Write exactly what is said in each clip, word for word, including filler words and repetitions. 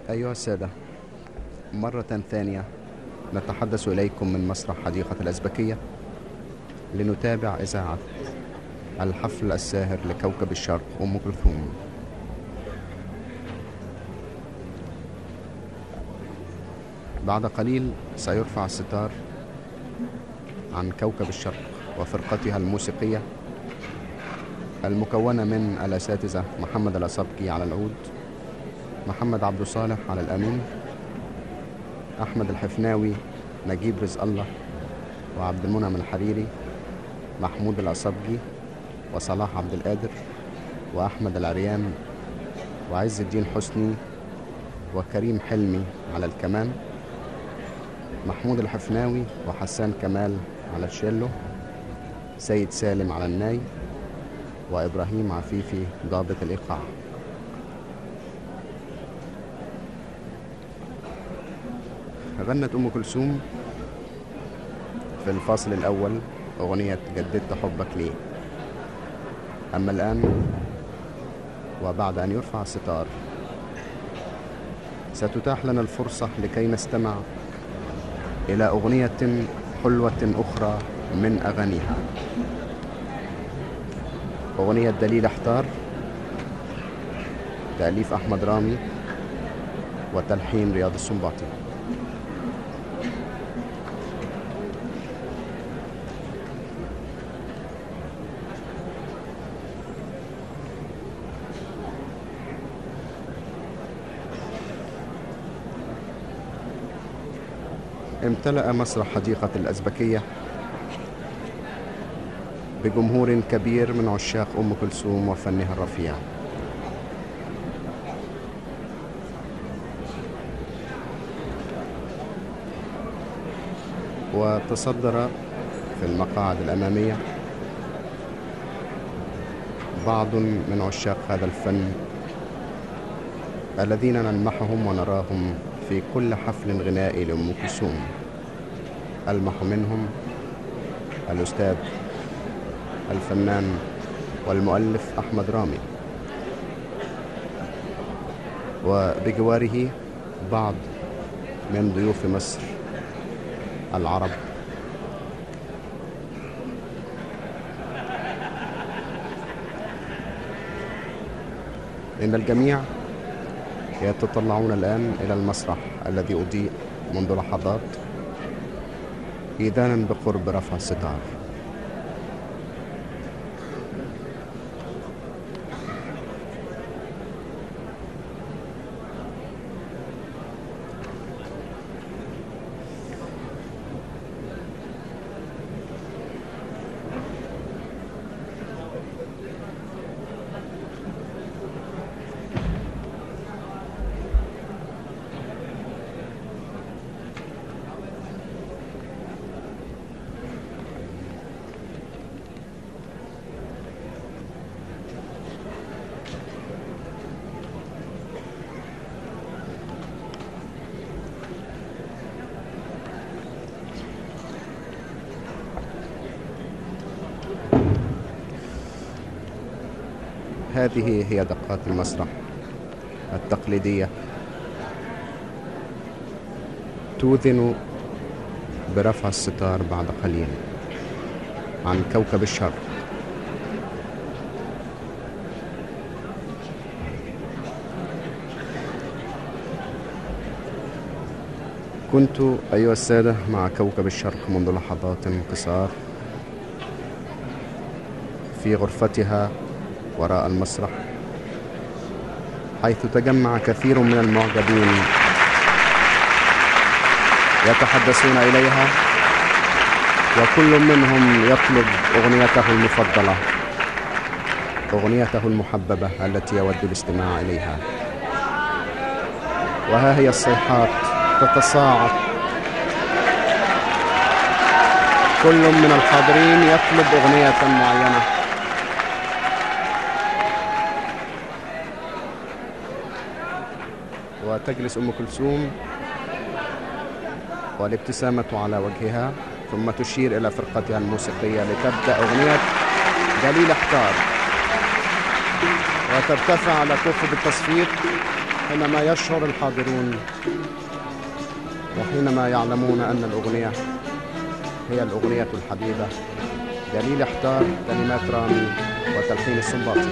أيها السادة، مرة ثانية نتحدث إليكم من مسرح حديقة الأزبكية لنتابع إذاعة الحفل الساهر لكوكب الشرق أم كلثوم. بعد قليل سيرفع الستار عن كوكب الشرق وفرقتها الموسيقية المكونة من الأساتذة محمد الأصابجي على العود، محمد عبد صالح على القانون، أحمد الحفناوي، نجيب رزق الله، وعبد المنعم الحريري، محمود الأصابجي، وصلاح عبد القادر، وأحمد العريان، وعز الدين حسني، وكريم حلمي على الكمان، محمود الحفناوي وحسان كمال على الشيلو، سيد سالم على الناي، وإبراهيم عفيفي ضابط الإيقاع. غنت أم كلثوم في الفصل الأول أغنية جددت حبك ليه. أما الآن وبعد أن يرفع الستار ستتاح لنا الفرصة لكي نستمع إلى أغنية حلوة أخرى من أغانيها، أغنية دليل احتار، تأليف أحمد رامي وتلحين رياض السنباطي. امتلأ مسرح حديقة الأزبكية بجمهور كبير من عشاق أم كلثوم وفنها الرفيع. وتصدر في المقاعد الأمامية بعض من عشاق هذا الفن الذين نلمحهم ونراهم في كل حفل غنائي لأم كلثوم. ألمح منهم الأستاذ الفنان والمؤلف أحمد رامي، وبجواره بعض من ضيوف مصر العرب إن الجميع يتطلعون الآن إلى المسرح الذي أضيء منذ لحظات إذانا بقرب رفع الستار. هذه هي دقات المسرح التقليدية توذن برفع الستار بعد قليل عن كوكب الشرق. كنت أيها السادة مع كوكب الشرق منذ لحظات قصار في غرفتها وراء المسرح، حيث تجمع كثير من المعجبين يتحدثون إليها، وكل منهم يطلب أغنيته المفضلة، أغنيته المحببة التي يود الاستماع إليها. وها هي الصيحات تتصاعد، كل من الحاضرين يطلب أغنية معينة. وتجلس أم كلثوم والابتسامة على وجهها، ثم تشير إلى فرقتها الموسيقية لتبدأ أغنية دليل احتار، وترتفع على كفر بالتصفيق حينما يشعر الحاضرون وحينما يعلمون أن الأغنية هي الأغنية الحبيبة. دليل احتار، كلمات رامي وتلحين السنباطي.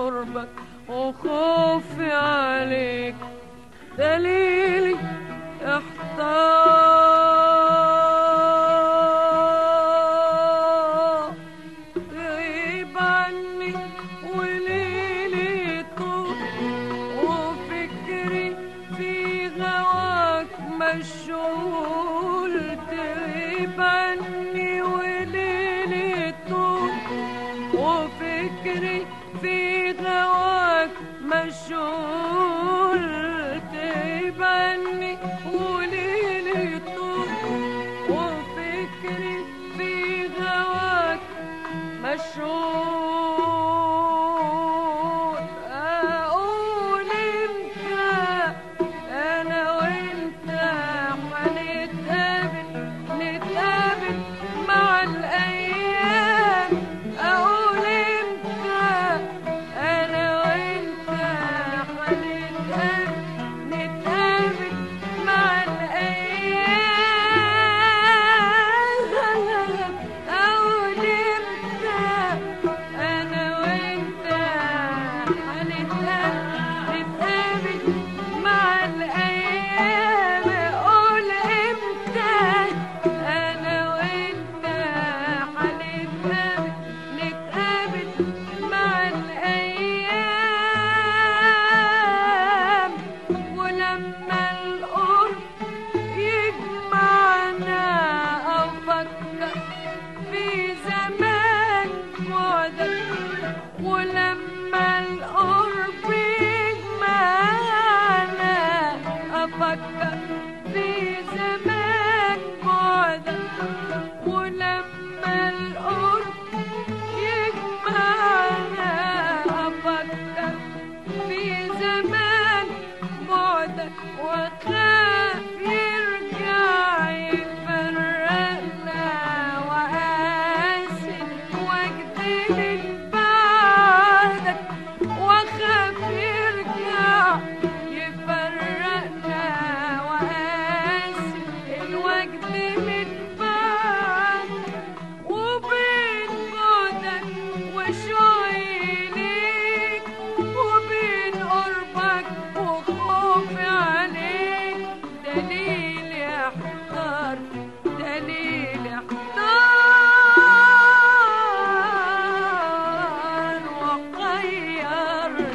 دليلي مشغول تغيب عني وليلي طول وفكري في غواك مشغول تغيب عني وليلي طول وفكري في غواك مشغول أقول امتى أنا وأنت هنتقابل نتقابل مع الأيام أقول امتى أنا وأنت هنتقابل نتقابل مع الأيام أقول امتى أنا وأنت هنتقابل نتقابل مع الأيام أقول امتى أنا وأنت هنتقابل نتقابل مع الأيام ولما القرب يجمعنا أفكر في زمان بعدك ولما القرب يجمعنا أفكر في زمان بعدك ولما القرب يجمعنا أفكر في زمان بعدك وأخاف يرجع يفرقنا وأقاسي وأجدي من بعدك وأخاف يرجع يفرقنا وأقاسي الوجد من بعدك وبين بعدك وشوقي ليك وبين قربك وخوفي عليك دليل يحتار دليل يحتار وغير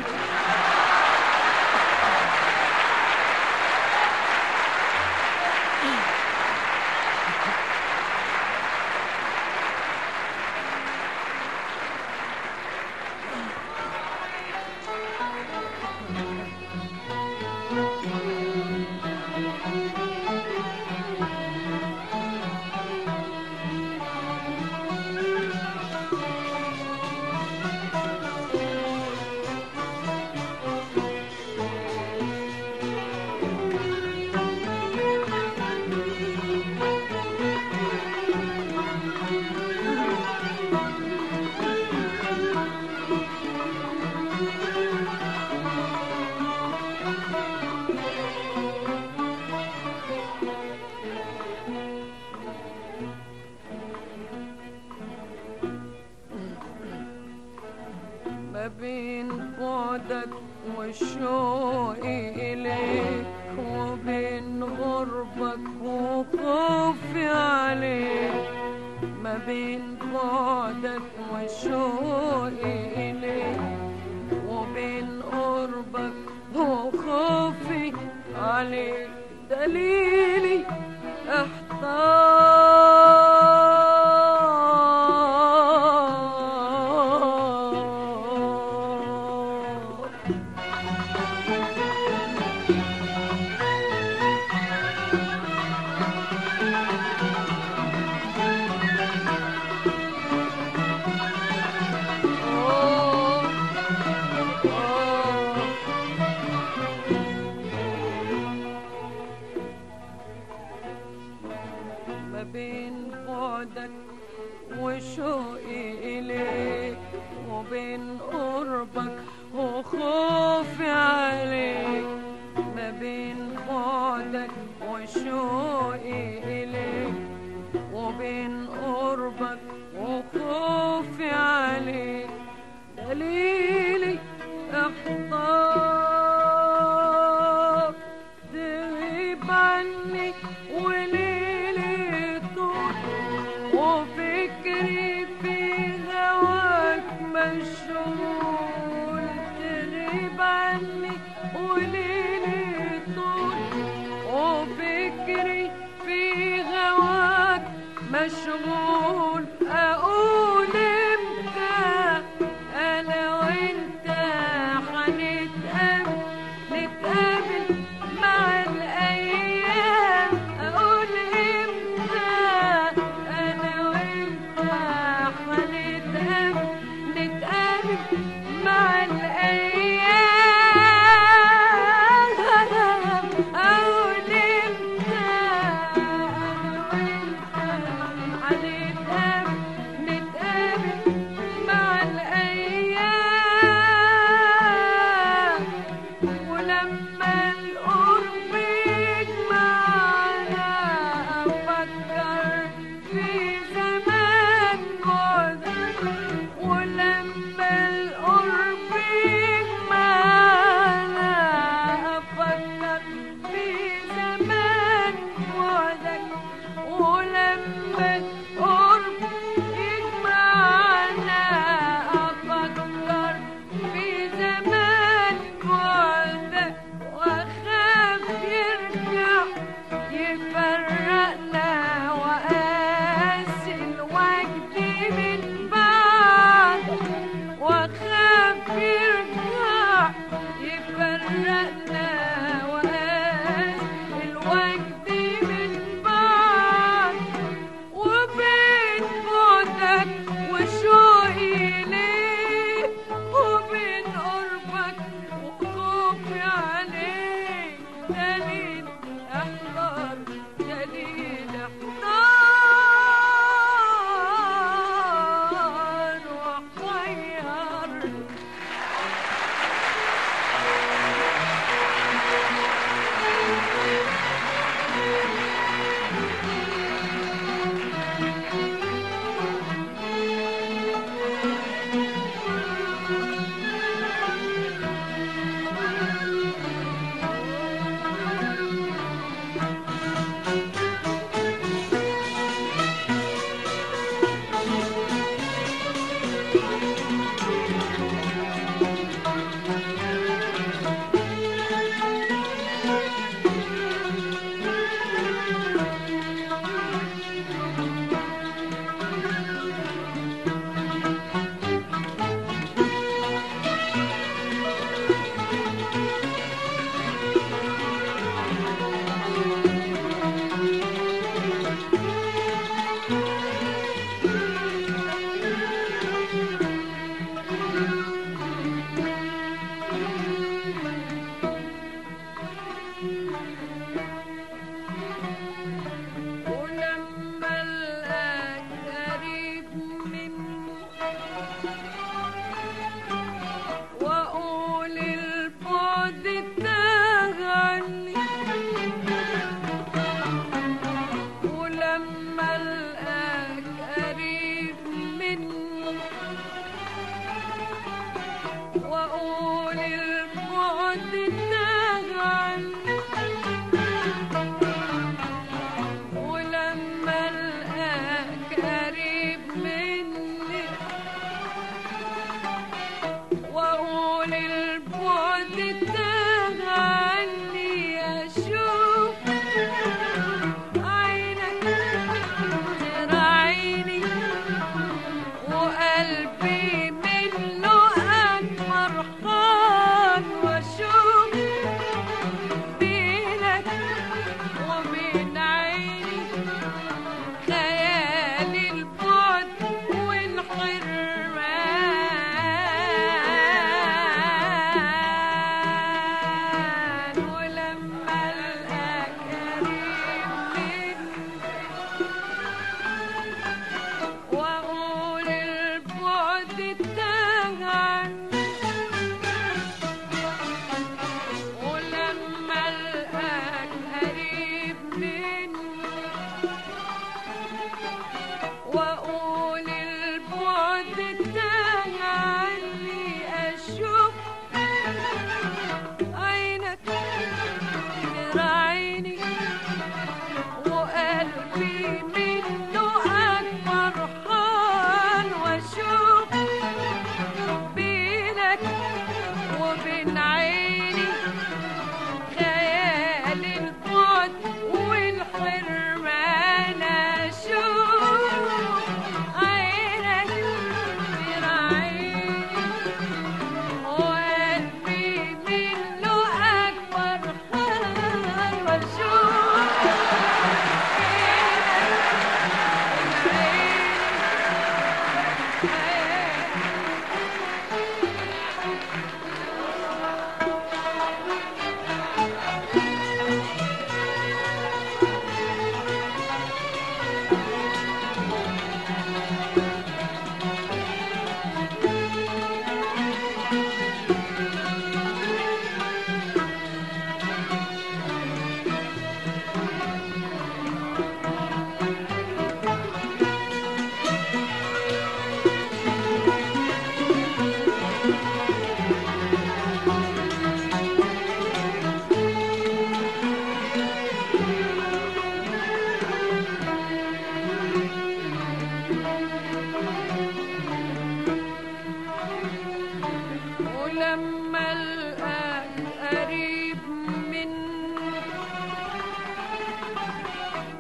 ما بين بعدك والشوق إليك وبين غربك وخوفي عليك ما بين بعدك والشوق إليك وبين قربك وخوفي عليك دليلي احتار ما بين بعدك وشوقي إليك وبين قربك وخوفي عليك ما بين بعدك وشوقي إليك وبين قربك وخوفي عليك دليلي احتار تغيب عني وليلي طول وفكري في هواك مشغول تغيب عني وليلي طول وفكري مشغول اقول امتى انا وانت هنتقابل نتقابل مع الايام اقول امتى انا وانت هنتقابل نتقابل مع الايام اقول امتى انا وانت هنتقابل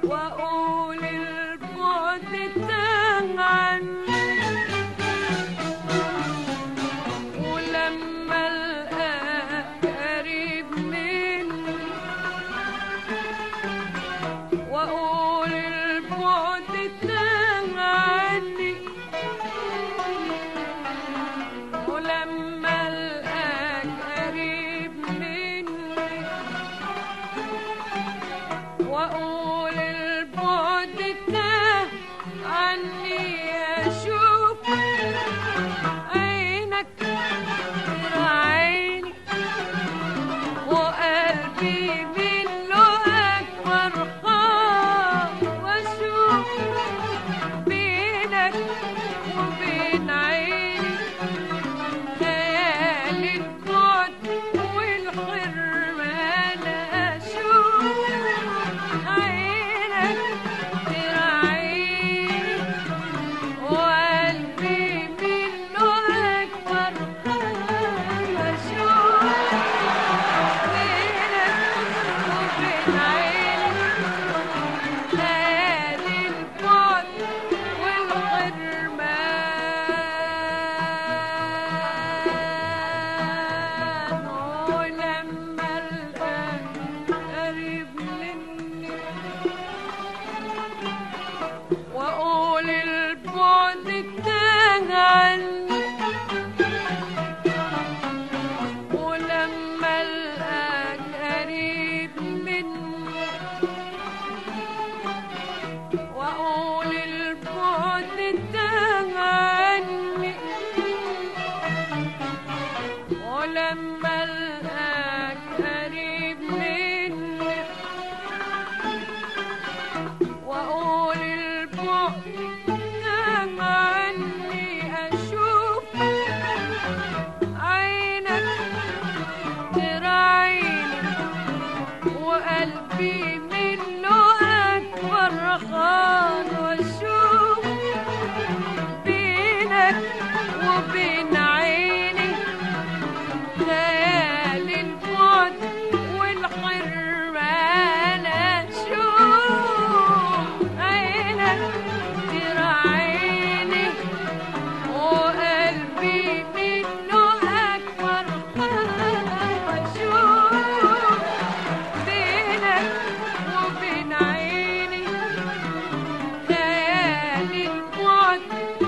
وأقول البعد تاه عني، ولما ألقاك قريب مني وأقول البعد تاه عني، ولما ألقاك قريب مني وأقول البعد تاه عني، أشوف عينك تراعيني وقلبي من لقاك فرحان، وأشوف بينك وبين عيني خيال البعد والحرمان، أشوف عينك تراعيني وقلبي من لقاك فرحان، أشوف بينك وبين عيني خيال البعد والحرمان، ولما ألقاك قريب مني وأقول البعد تاه عني، ولما ألقاك قريب مني وأقول البعد تاه عني، ولما ألقاك قريب مني وأقول البعد تاه عني، أشوف عينك تراعيني وقلبي من لقاك فرحان، وأشوف بينك وبين عيني خيال البعد والحرمان، أشوف عينك تراعيني وقلبي من لقاك فرحان، وأشوف بينك وبين عيني خيال البعد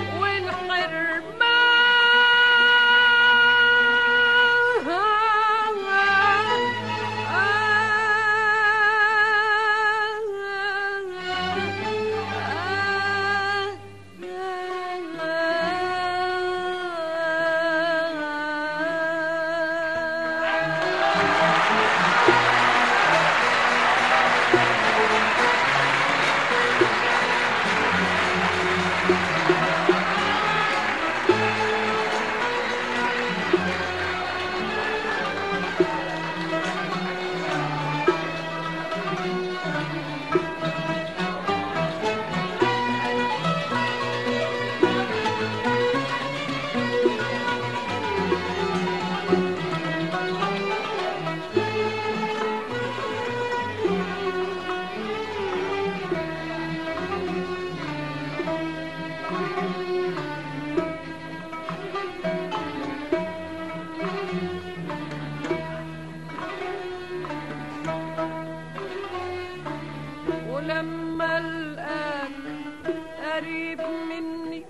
ولما ألقاك قريب مني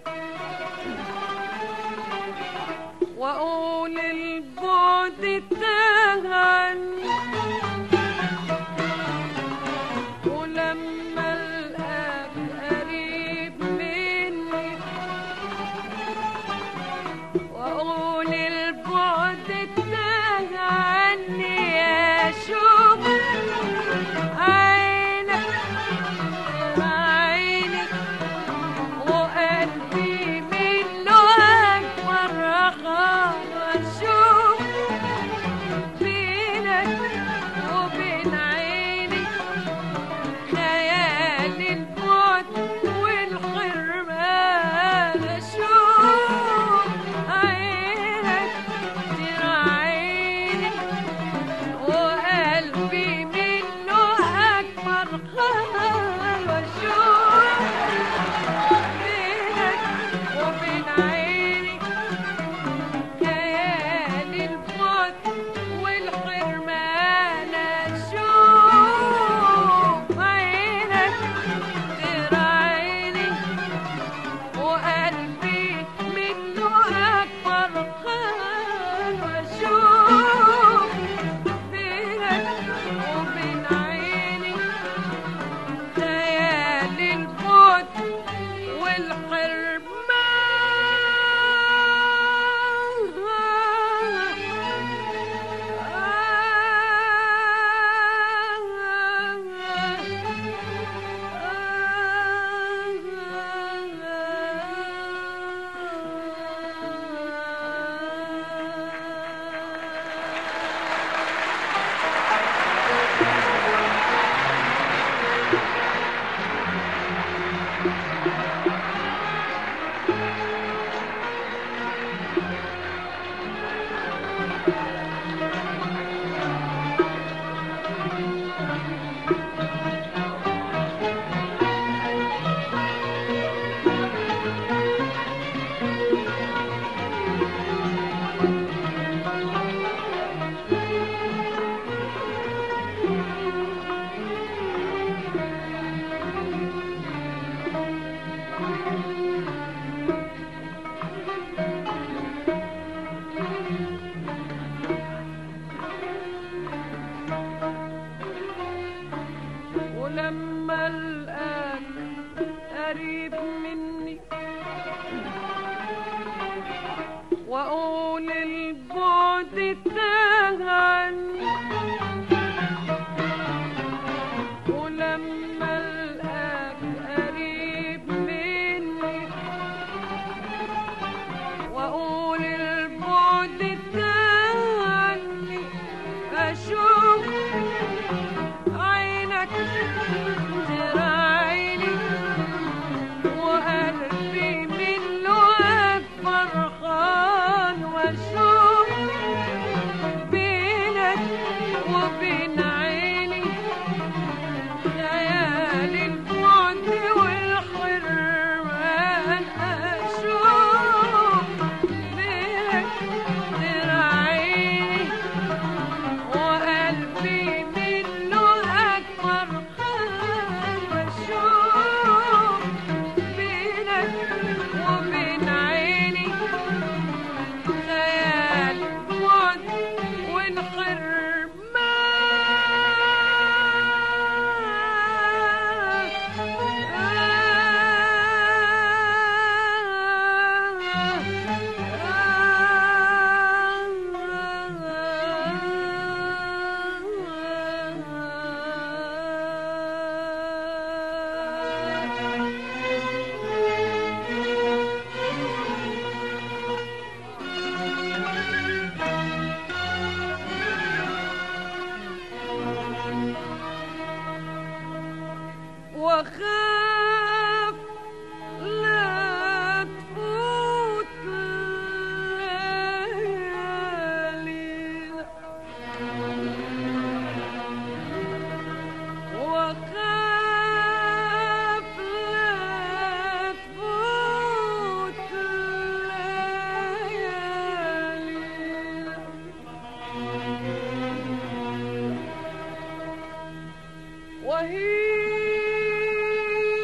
وأقول البعد تاه عني، ولما ألقاك قريب مني وأقول البعد تاه عني، أشوف عينك تراعيني وقلبي من لقاك فرحان، وأشوف بينك وبين عيني خيال البعد والحرمان، أشوف عينك تراعيني وقلبي من لقاك فرحان، ولما الآن قريب مني وأقول البعد تاه عني، ولما الآن قريب مني وأقول البعد تاه عني، أشوف عينك تراعيني وقلبي من لقاك فرحان، واشوف بينك وبين عيني خيال البعد والحرمان، اشوف بينك تراعيني وقلبي من لقاك فرحان، واشوف بينك وبين عيني خيال بعد وخاف لا تفوت ليالينا، وخاف لا تفوت ليالينا، وهي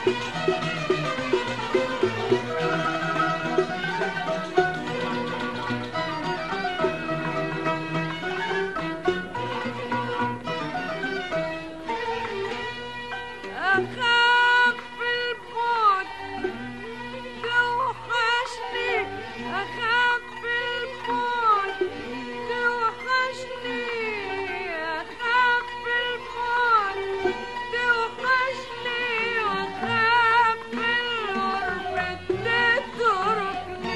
أخاف البعد توحشني، أخاف البعد توحشني، أخاف البعد توحشني، وأخاف الغربة تتركني،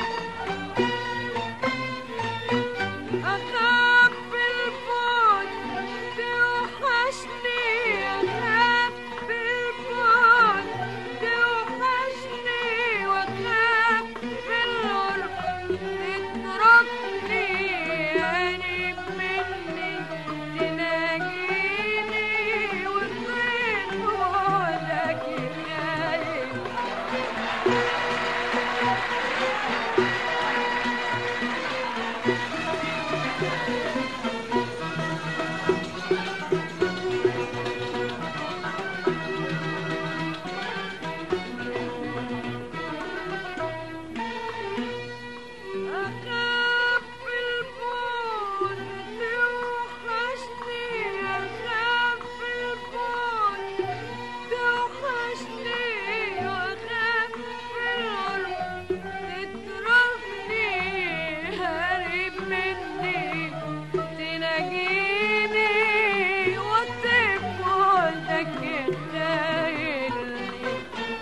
أخاف البعد توحشني، أخاف البعد توحشني، وأخاف الغربة تتركني، قريب مني تناجيني، وفين بعدك خايف. أخاف البعد توحشني، أخاف البعد توحشني، وأخاف الغربة تتركني، قريب مني تناجيني، وطيب بعدك خايلني.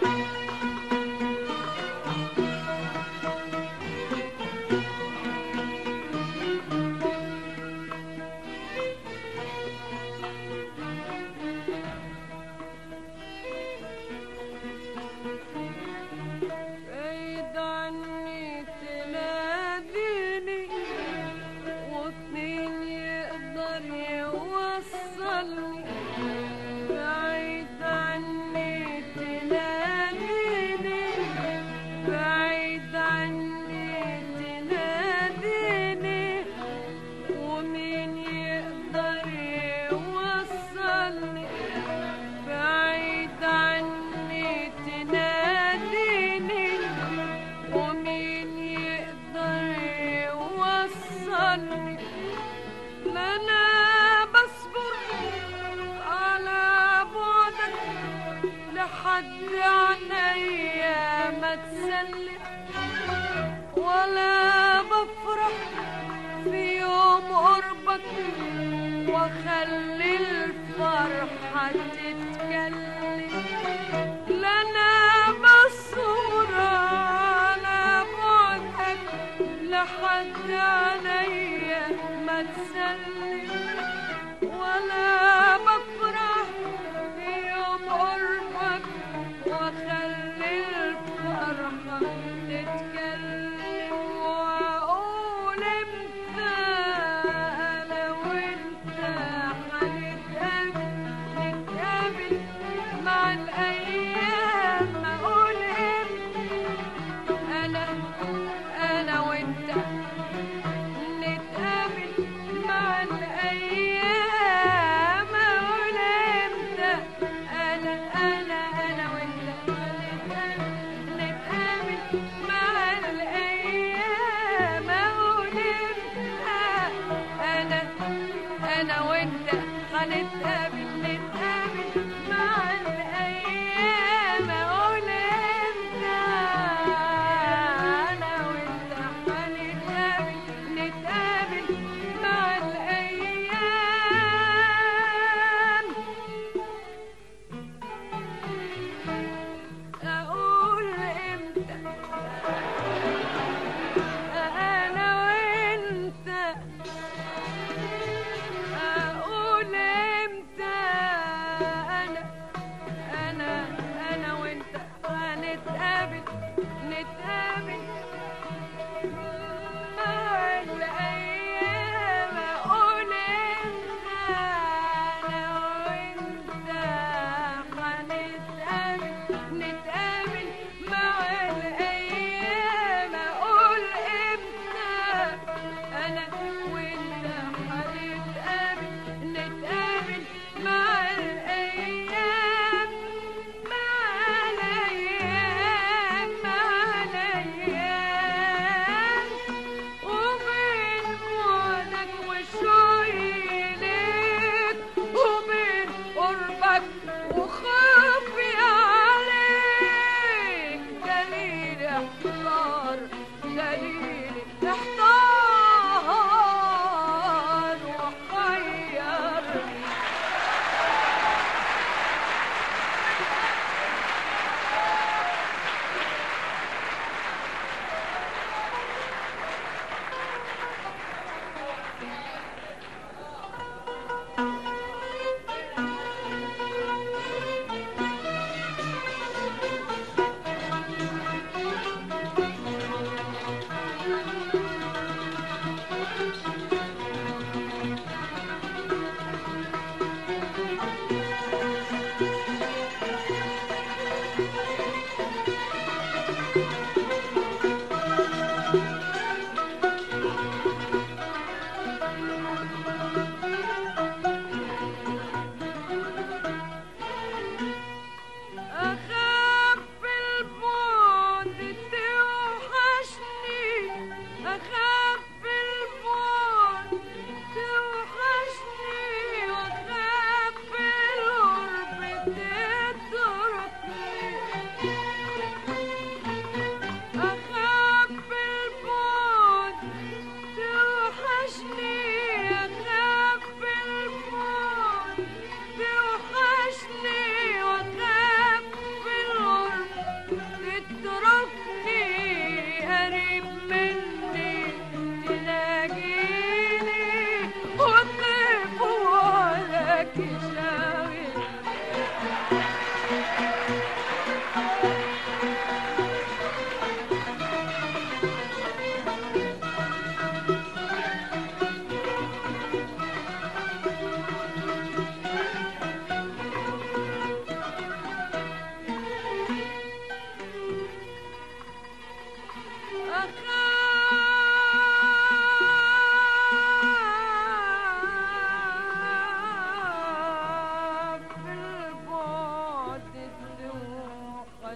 بعيد عني تناديني، واتنين يقدر يوصلني، بعيد عني تناديني، بعيد عني تناديني، ومين يقدر يوصلني، بعيد عني تناديني، ومين يقدر يوصلني. لا أنا بصبر على بعدك لحد عينيا ما تسلم، ولا بفرح في يوم قربك واخلي الفرحة تتكلم. لا أنا بصبر على بعدك لحد عينيا ما تسلم، ولا بفرح في يوم قربك واخلي الفرحة تتكلم، واقول امتى انا وانت هنتقابل، نتقابل مع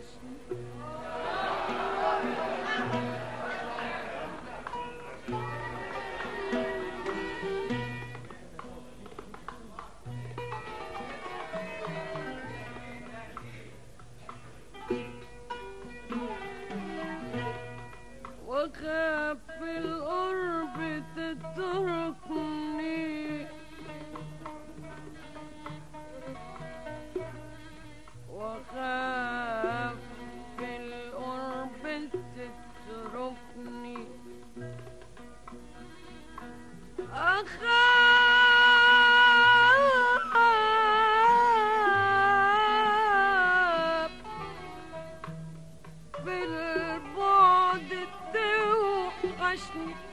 وحشني وخاف في القرب تتركني وخاف في القرب تتركني أخاف في البعد توحشني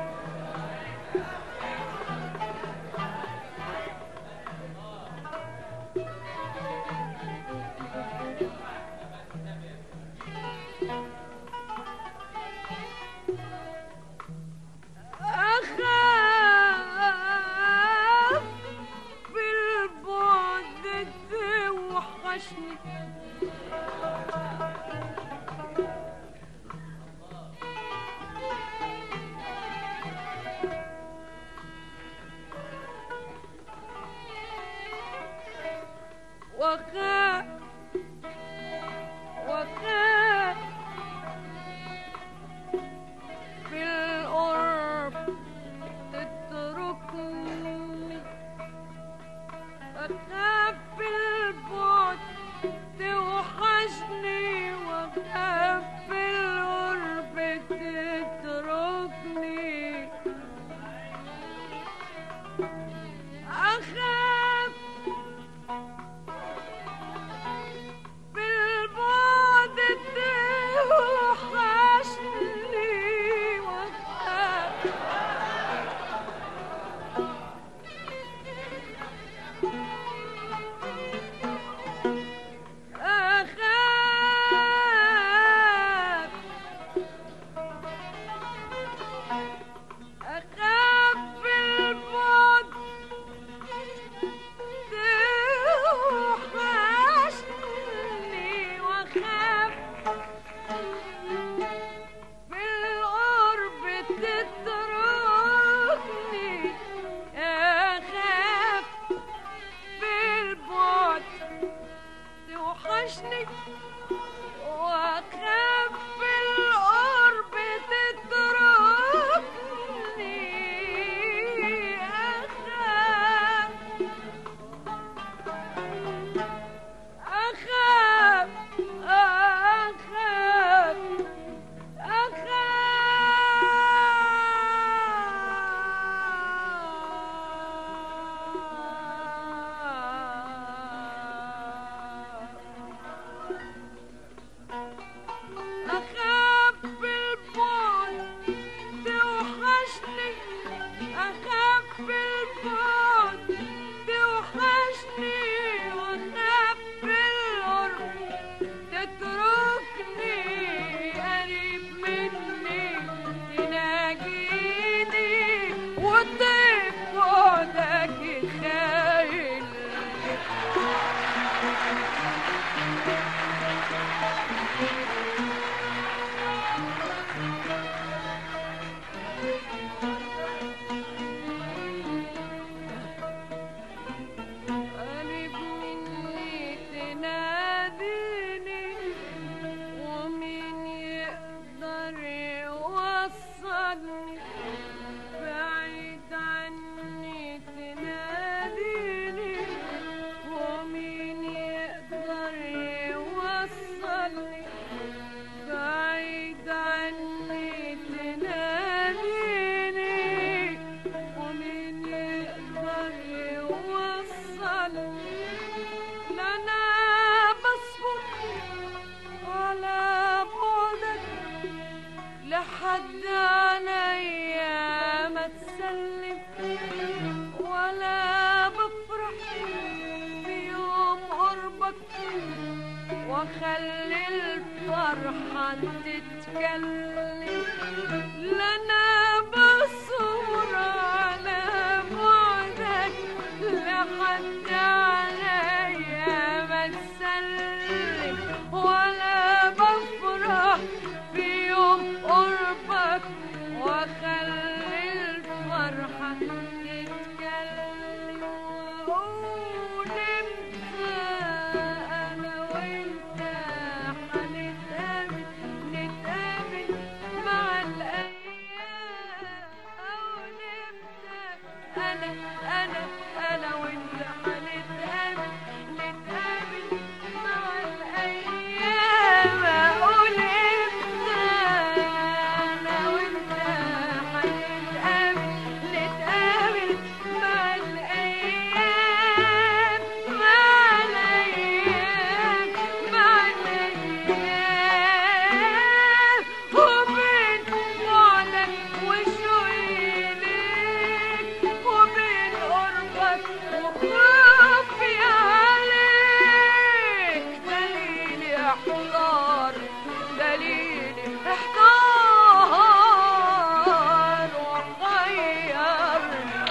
أخاف في البعد توحشني وخاف وخاف في القرب تتركني وخاف في البعد توحشني وخاف في القرب تتركني أخاف في البعد توحشني وخاف أخاف أخاف في البعد توحشني وخاف في القرب تتركني أخاف في البعد توحشني وأخاف في القرب تتركني أخاف أخاف أخاف أخاف بالبعد توحشني أخاف بالبعد توحشني وأخاف بالقرب تتركني قريب مني تناجيني وطيب بعدك خايل قريب مني تناديني ومين يقدر يوصلني بعيد عني تناديني ومين يقدر يوصلني بعيد عني تناديني ومين يقدر يوصلني لا أنا بصبر على بعدك لحد عينيا ما تسلم ولا بفرح في يوم قربك واخلي الفرحة تتكلم لا أنا بصبر على بعدك لحد عليا ما تسلم ولا احتار دليلي احتار وحيرني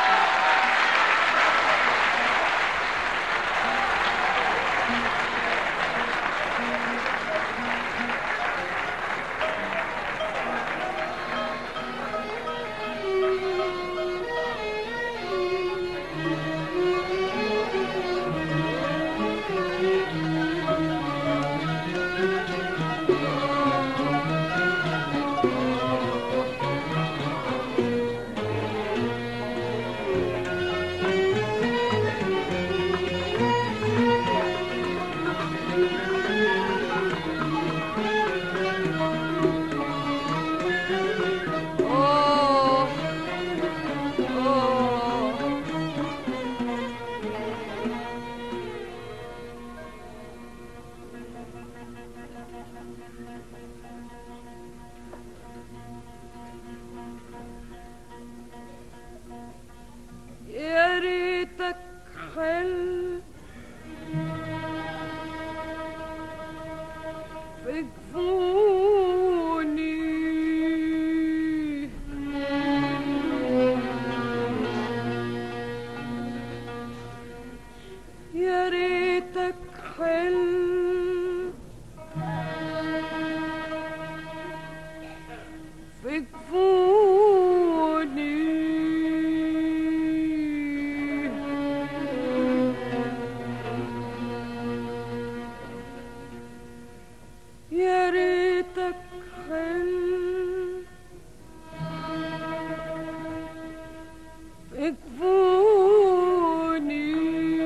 أوه أوه يا ريتك حلم في جفوني يا ريتك حلم في جفوني يا ريتك حلم في جفوني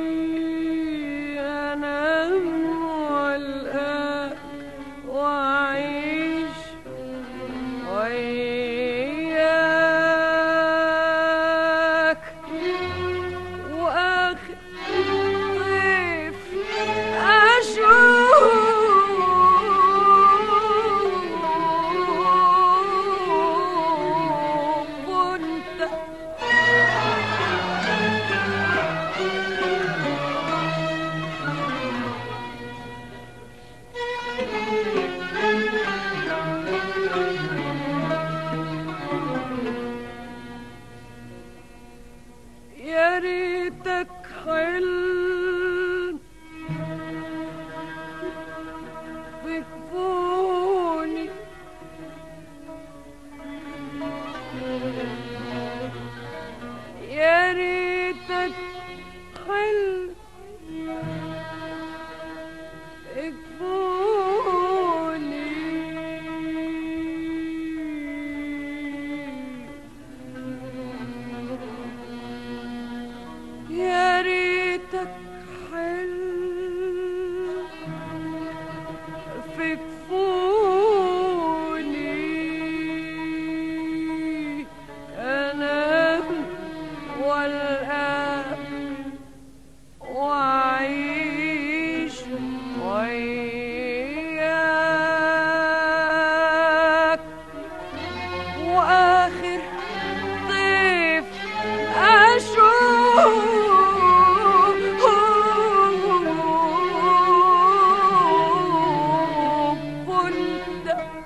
انام والقاك واعيش وياك واخر طيف اشوف وانت يا ريتك حلم في جفوني يا ريتك حلم في جفوني يا ريتك حلم في جفوني انام والقاك واعيش وياك واخر طيف اشوف وانت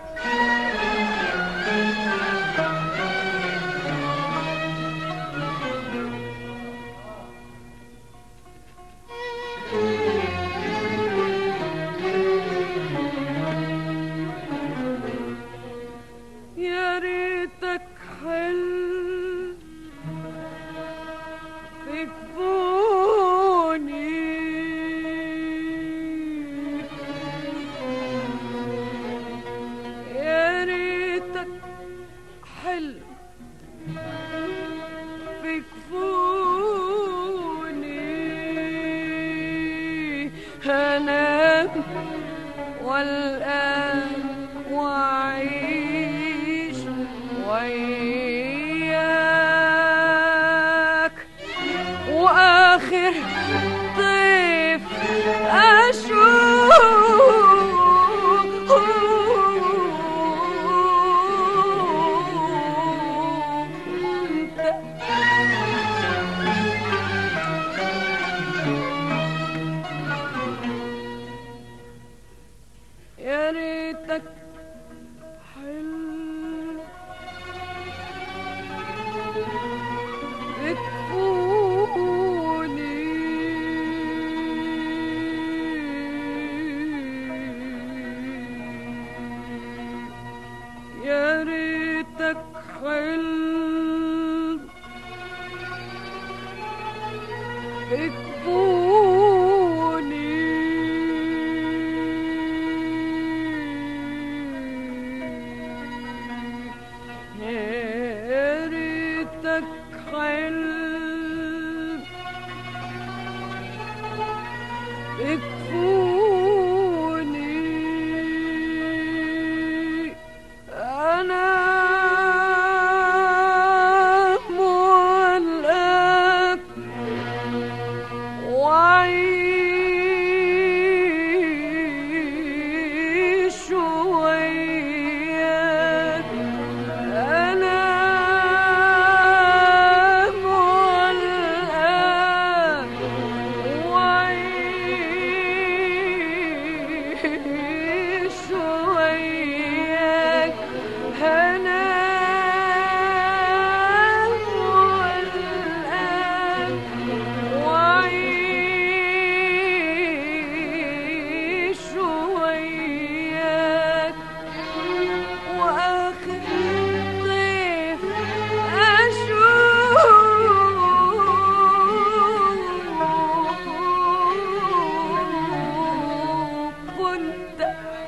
يا ريتك حلم في جفوني يا ريتك حلم في جفوني هنام والآن وأعيش وياك وآخر طيف أشوف يا ريتك حلو بتفوني يا ريتك حلو بتفوني يا ريتك حلو بتفوني أنا مولك وعيش وياك أنا مولك وعيش وياك أنا وعيش وياك وآخر طيف أشوف كنت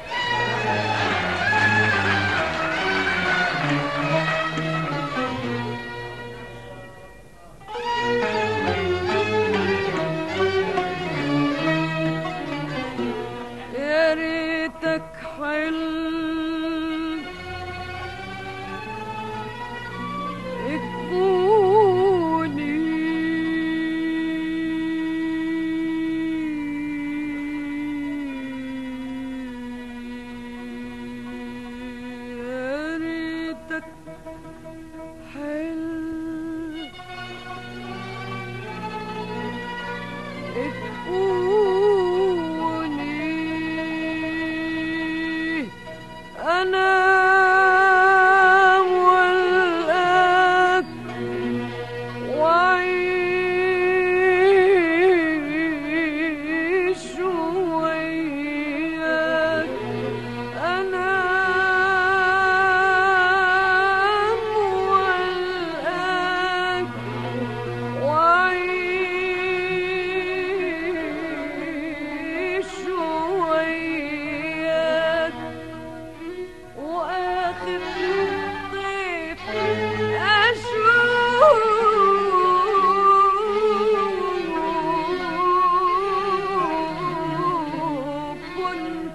يا ريتك حلم تكوني يا ريتك حلم تكوني أنا مولك وعيش وياك أنا مولك وعيش وياك وآخر طيف أشوف كنت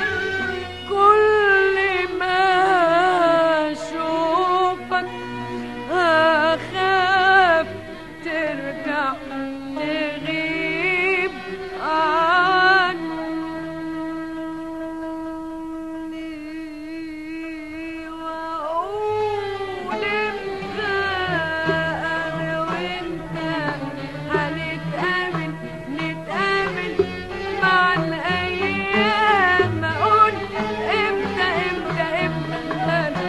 كل ما اشوفك اخاف ترجع تغيب عني واقول انت انا وانت هنتقابل نتقابل مع الايام اقول امتى امتى امتى انا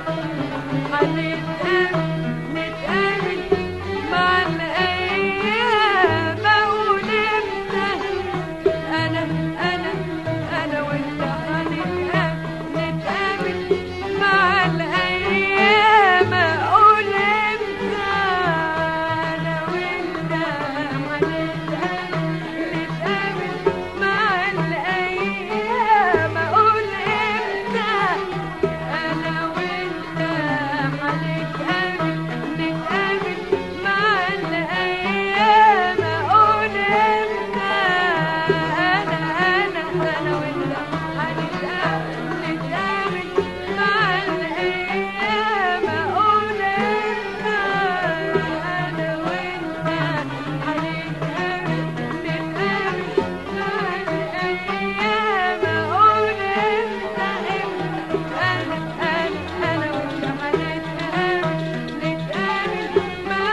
هنتقابل نتقابل مع الايام اقول امتى انا انا انا وانت هنتقابل نتقابل مع الايام اقول امتى انا وانت هنتقابل نتقابل مع الايام اقول امتى انا وانت هنتقابل نتقابل مع الايام اقول امتى انا انا انا وانت هنتقابل نتقابل مع الايام اقول امتى انا وانت هنتقابل نتقابل مع الايام اقول امتى امتى انا انا انا وانت هنتقابل نتقابل مع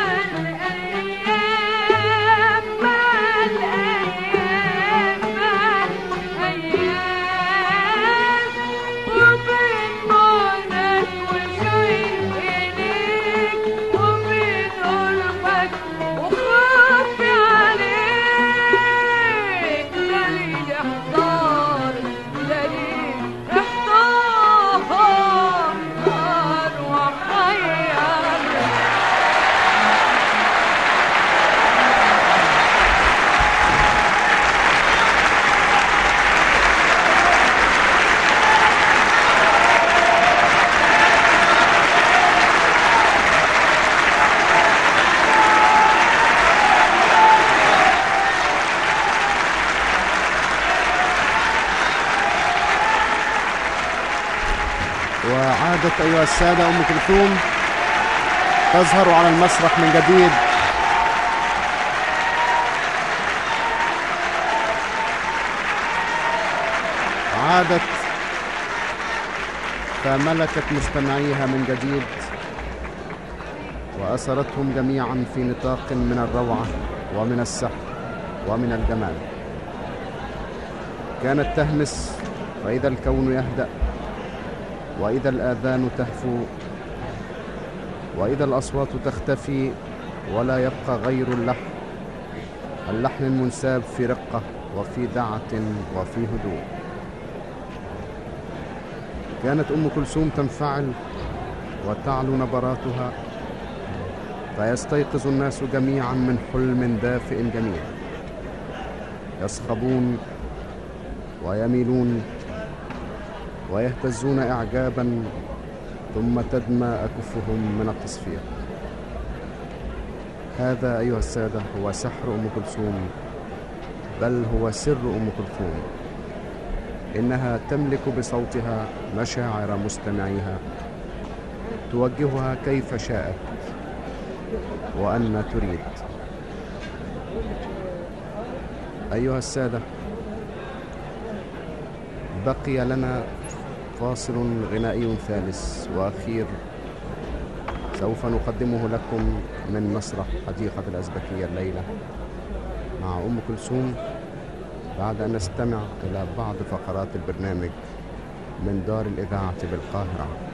الايام مع الايام مع الايام وبين بعدك وشوق اليك وبين قربك وخوفي عليك دليل احتار دليل احتار وحير وعادت أيها السادة أم كلثوم تظهر على المسرح من جديد عادت فملكت مستمعيها من جديد وأسرتهم جميعا في نطاق من الروعة ومن السحر ومن الجمال. كانت تهمس فإذا الكون يهدأ وإذا الآذان تهفو وإذا الأصوات تختفي ولا يبقى غير اللحن اللحن المنساب في رقة وفي دعة وفي هدوء. كانت أم كلثوم تنفعل وتعلو نبراتها فيستيقظ الناس جميعا من حلم دافئ جميل، يصخبون ويميلون ويهتزون إعجابا ثم تدمى أكفهم من التصفير. هذا أيها السادة هو سحر أم كلثوم، بل هو سر أم كلثوم. إنها تملك بصوتها مشاعر مستمعيها توجهها كيف شاءت وأن تريد. أيها السادة، بقي لنا فاصل غنائي ثالث وأخير سوف نقدمه لكم من مسرح حديقة الأزبكية الليلة مع أم كلثوم، بعد أن نستمع إلى بعض فقرات البرنامج من دار الإذاعة بالقاهرة.